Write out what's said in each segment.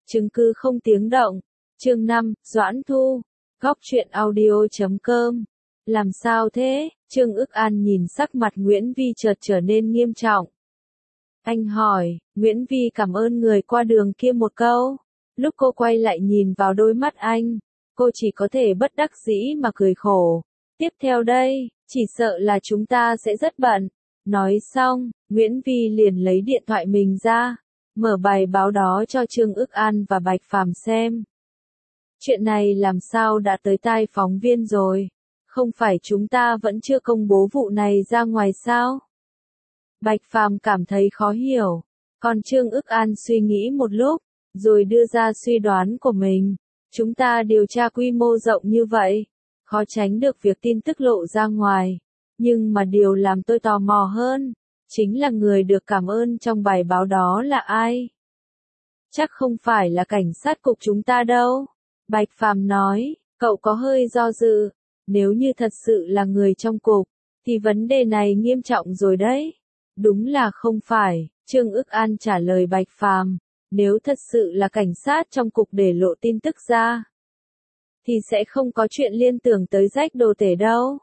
Chứng cứ không tiếng động. Chương 5, Doãn Thu. Góc truyện audio.com. Làm sao thế? Trương Ức An nhìn sắc mặt Nguyễn Vi chợt trở nên nghiêm trọng. Anh hỏi, Nguyễn Vi cảm ơn người qua đường kia một câu. Lúc cô quay lại nhìn vào đôi mắt anh, cô chỉ có thể bất đắc dĩ mà cười khổ. Tiếp theo đây, chỉ sợ là chúng ta sẽ rất bận. Nói xong, Nguyễn Vi liền lấy điện thoại mình ra, mở bài báo đó cho Trương Ức An và Bạch Phàm xem. Chuyện này làm sao đã tới tai phóng viên rồi? Không phải chúng ta vẫn chưa công bố vụ này ra ngoài sao? Bạch Phàm cảm thấy khó hiểu, còn Trương Ức An suy nghĩ một lúc, rồi đưa ra suy đoán của mình. Chúng ta điều tra quy mô rộng như vậy, khó tránh được việc tin tức lộ ra ngoài. Nhưng mà điều làm tôi tò mò hơn, chính là người được cảm ơn trong bài báo đó là ai? Chắc không phải là cảnh sát cục chúng ta đâu. Bạch Phàm nói, cậu có hơi do dự. Nếu như thật sự là người trong cục, thì vấn đề này nghiêm trọng rồi đấy. Đúng là không phải, Trương Ức An trả lời Bạch Phàm. Nếu thật sự là cảnh sát trong cục để lộ tin tức ra, thì sẽ không có chuyện liên tưởng tới rách đồ tể đâu.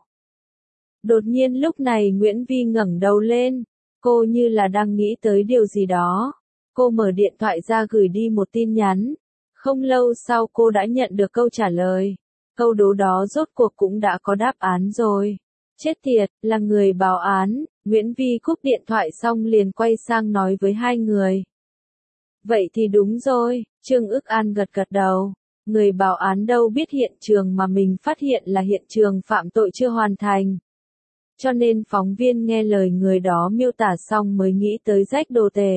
Đột nhiên lúc này Nguyễn Vi ngẩng đầu lên, cô như là đang nghĩ tới điều gì đó. Cô mở điện thoại ra gửi đi một tin nhắn. Không lâu sau cô đã nhận được câu trả lời. Câu đố đó rốt cuộc cũng đã có đáp án rồi. Chết tiệt, là người báo án. Nguyễn Vi cúp điện thoại xong liền quay sang nói với hai người. Vậy thì đúng rồi, Trương Ức An gật gật đầu. Người báo án đâu biết hiện trường mà mình phát hiện là hiện trường phạm tội chưa hoàn thành. Cho nên phóng viên nghe lời người đó miêu tả xong mới nghĩ tới rách đồ tể.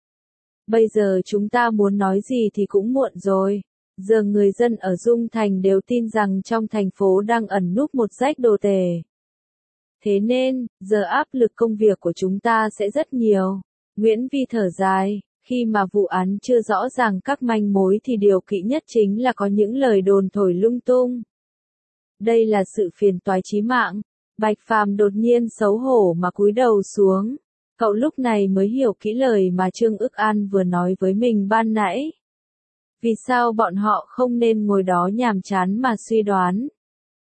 Bây giờ chúng ta muốn nói gì thì cũng muộn rồi. Giờ người dân ở Dung Thành đều tin rằng trong thành phố đang ẩn núp một rách đồ tể. Thế nên, giờ áp lực công việc của chúng ta sẽ rất nhiều. Nguyễn Vi thở dài, khi mà vụ án chưa rõ ràng các manh mối thì điều kỵ nhất chính là có những lời đồn thổi lung tung. Đây là sự phiền toái chí mạng. Bạch Phàm đột nhiên xấu hổ mà cúi đầu xuống. Cậu lúc này mới hiểu kỹ lời mà Trương Ức An vừa nói với mình ban nãy. Vì sao bọn họ không nên ngồi đó nhàm chán mà suy đoán?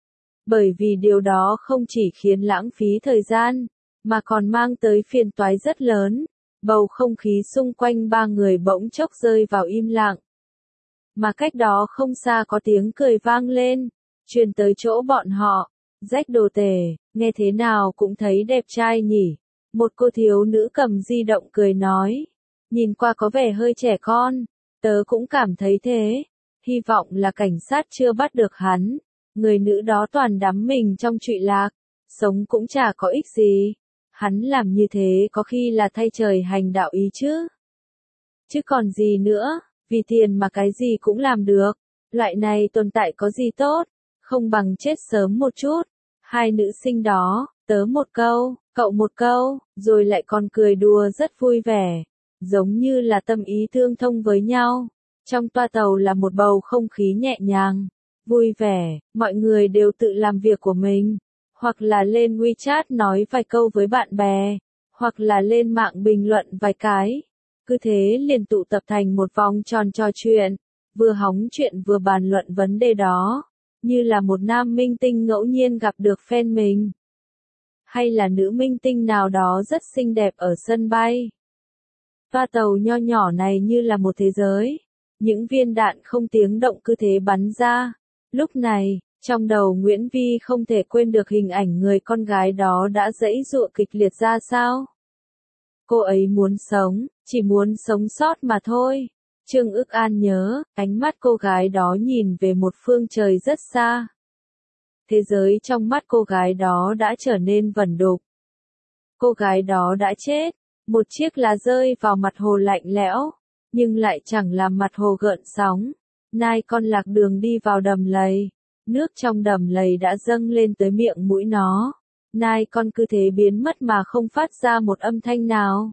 Bởi vì điều đó không chỉ khiến lãng phí thời gian, mà còn mang tới phiền toái rất lớn. Bầu không khí xung quanh ba người bỗng chốc rơi vào im lặng. Mà cách đó không xa có tiếng cười vang lên, truyền tới chỗ bọn họ. Rách đồ tể, nghe thế nào cũng thấy đẹp trai nhỉ. Một cô thiếu nữ cầm di động cười nói. Nhìn qua có vẻ hơi trẻ con. Tớ cũng cảm thấy thế. Hy vọng là cảnh sát chưa bắt được hắn. Người nữ đó toàn đắm mình trong trụy lạc. Sống cũng chả có ích gì. Hắn làm như thế có khi là thay trời hành đạo ý chứ. Chứ còn gì nữa, vì tiền mà cái gì cũng làm được. Loại này tồn tại có gì tốt, không bằng chết sớm một chút. Hai nữ sinh đó, tớ một câu, cậu một câu, rồi lại còn cười đùa rất vui vẻ. Giống như là tâm ý tương thông với nhau. Trong toa tàu là một bầu không khí nhẹ nhàng, vui vẻ, mọi người đều tự làm việc của mình. Hoặc là lên WeChat nói vài câu với bạn bè, hoặc là lên mạng bình luận vài cái. Cứ thế liền tụ tập thành một vòng tròn trò chuyện, vừa hóng chuyện vừa bàn luận vấn đề đó, như là một nam minh tinh ngẫu nhiên gặp được fan mình. Hay là nữ minh tinh nào đó rất xinh đẹp ở sân bay. Toa tàu nho nhỏ này như là một thế giới, những viên đạn không tiếng động cứ thế bắn ra. Lúc này, trong đầu Nguyễn Vi không thể quên được hình ảnh người con gái đó đã giãy giụa kịch liệt ra sao. Cô ấy muốn sống, chỉ muốn sống sót mà thôi. Trương Ức An nhớ, ánh mắt cô gái đó nhìn về một phương trời rất xa. Thế giới trong mắt cô gái đó đã trở nên vẩn đục. Cô gái đó đã chết, một chiếc lá rơi vào mặt hồ lạnh lẽo, nhưng lại chẳng làm mặt hồ gợn sóng. Nai con lạc đường đi vào đầm lầy. Nước trong đầm lầy đã dâng lên tới miệng mũi nó. Nai con cứ thế biến mất mà không phát ra một âm thanh nào.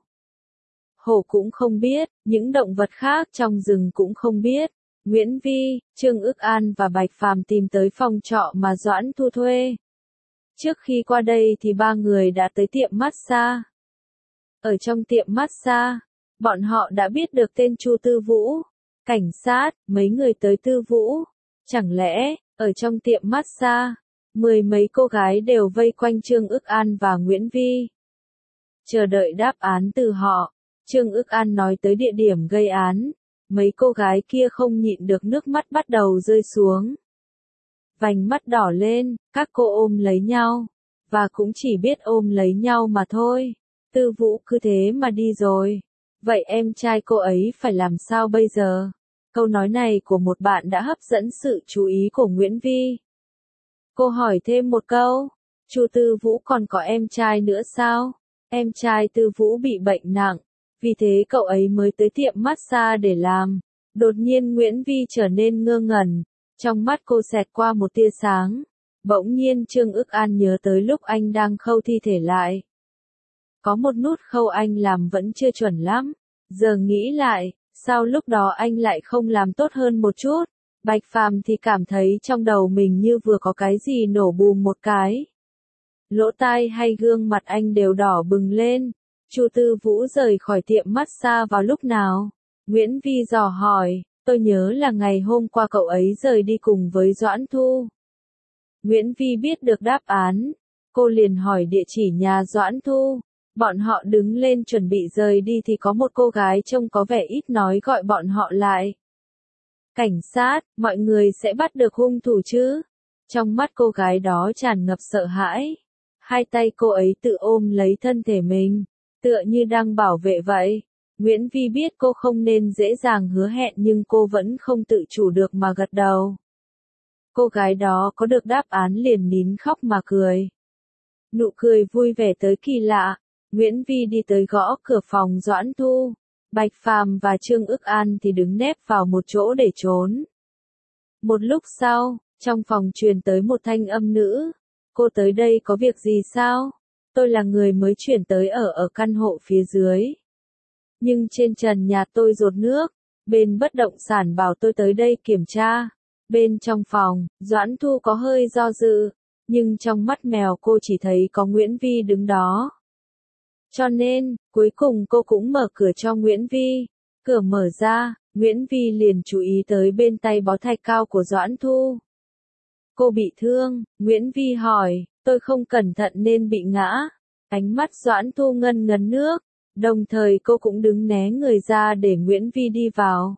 Hổ cũng không biết, những động vật khác trong rừng cũng không biết. Nguyễn Vi, Trương Ức An và Bạch Phàm tìm tới phòng trọ mà Doãn Thu thuê. Trước khi qua đây thì ba người đã tới tiệm massage. Ở trong tiệm massage, bọn họ đã biết được tên Chu Tư Vũ. Cảnh sát, mấy người tới Tư Vũ. Chẳng lẽ, ở trong tiệm massage, mười mấy cô gái đều vây quanh Trương Ức An và Nguyễn Vi. Chờ đợi đáp án từ họ, Trương Ức An nói tới địa điểm gây án. Mấy cô gái kia không nhịn được nước mắt bắt đầu rơi xuống. Vành mắt đỏ lên, các cô ôm lấy nhau. Và cũng chỉ biết ôm lấy nhau mà thôi. Tư Vũ cứ thế mà đi rồi. Vậy em trai cô ấy phải làm sao bây giờ? Câu nói này của một bạn đã hấp dẫn sự chú ý của Nguyễn Vi. Cô hỏi thêm một câu. Chu Tư Vũ còn có em trai nữa sao? Em trai Tư Vũ bị bệnh nặng. Vì thế cậu ấy mới tới tiệm massage để làm. Đột nhiên Nguyễn Vi trở nên ngơ ngẩn. Trong mắt cô xẹt qua một tia sáng. Bỗng nhiên Trương Ức An nhớ tới lúc anh đang khâu thi thể lại. Có một nút khâu anh làm vẫn chưa chuẩn lắm. Giờ nghĩ lại, sao lúc đó anh lại không làm tốt hơn một chút? Bạch Phàm thì cảm thấy trong đầu mình như vừa có cái gì nổ bùm một cái. Lỗ tai hay gương mặt anh đều đỏ bừng lên. Chu Tư Vũ rời khỏi tiệm massage vào lúc nào? Nguyễn Vi dò hỏi, tôi nhớ là ngày hôm qua cậu ấy rời đi cùng với Doãn Thu. Nguyễn Vi biết được đáp án. Cô liền hỏi địa chỉ nhà Doãn Thu. Bọn họ đứng lên chuẩn bị rời đi thì có một cô gái trông có vẻ ít nói gọi bọn họ lại. Cảnh sát, mọi người sẽ bắt được hung thủ chứ? Trong mắt cô gái đó tràn ngập sợ hãi. Hai tay cô ấy tự ôm lấy thân thể mình, tựa như đang bảo vệ vậy. Nguyễn Vi biết cô không nên dễ dàng hứa hẹn nhưng cô vẫn không tự chủ được mà gật đầu. Cô gái đó có được đáp án liền nín khóc mà cười. Nụ cười vui vẻ tới kỳ lạ. Nguyễn Vi đi tới gõ cửa phòng Doãn Thu. Bạch Phàm và Trương Ức An thì đứng nép vào một chỗ để trốn. Một lúc sau, trong phòng truyền tới một thanh âm nữ. Cô tới đây có việc gì sao? Tôi là người mới chuyển tới ở căn hộ phía dưới. Nhưng trên trần nhà tôi dột nước. Bên bất động sản bảo tôi tới đây kiểm tra. Bên trong phòng, Doãn Thu có hơi do dự. Nhưng trong mắt mèo cô chỉ thấy có Nguyễn Vi đứng đó. Cho nên, cuối cùng cô cũng mở cửa cho Nguyễn Vi. Cửa mở ra, Nguyễn Vi liền chú ý tới bên tay bó thạch cao của Doãn Thu. Cô bị thương, Nguyễn Vi hỏi, tôi không cẩn thận nên bị ngã. Ánh mắt Doãn Thu ngân ngấn nước, đồng thời cô cũng đứng né người ra để Nguyễn Vi đi vào.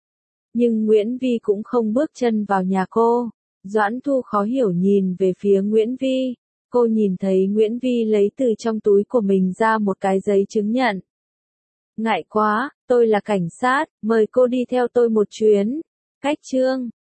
Nhưng Nguyễn Vi cũng không bước chân vào nhà cô. Doãn Thu khó hiểu nhìn về phía Nguyễn Vi. Cô nhìn thấy Nguyễn Vi lấy từ trong túi của mình ra một cái giấy chứng nhận. Ngại quá, tôi là cảnh sát, mời cô đi theo tôi một chuyến. Cách Trương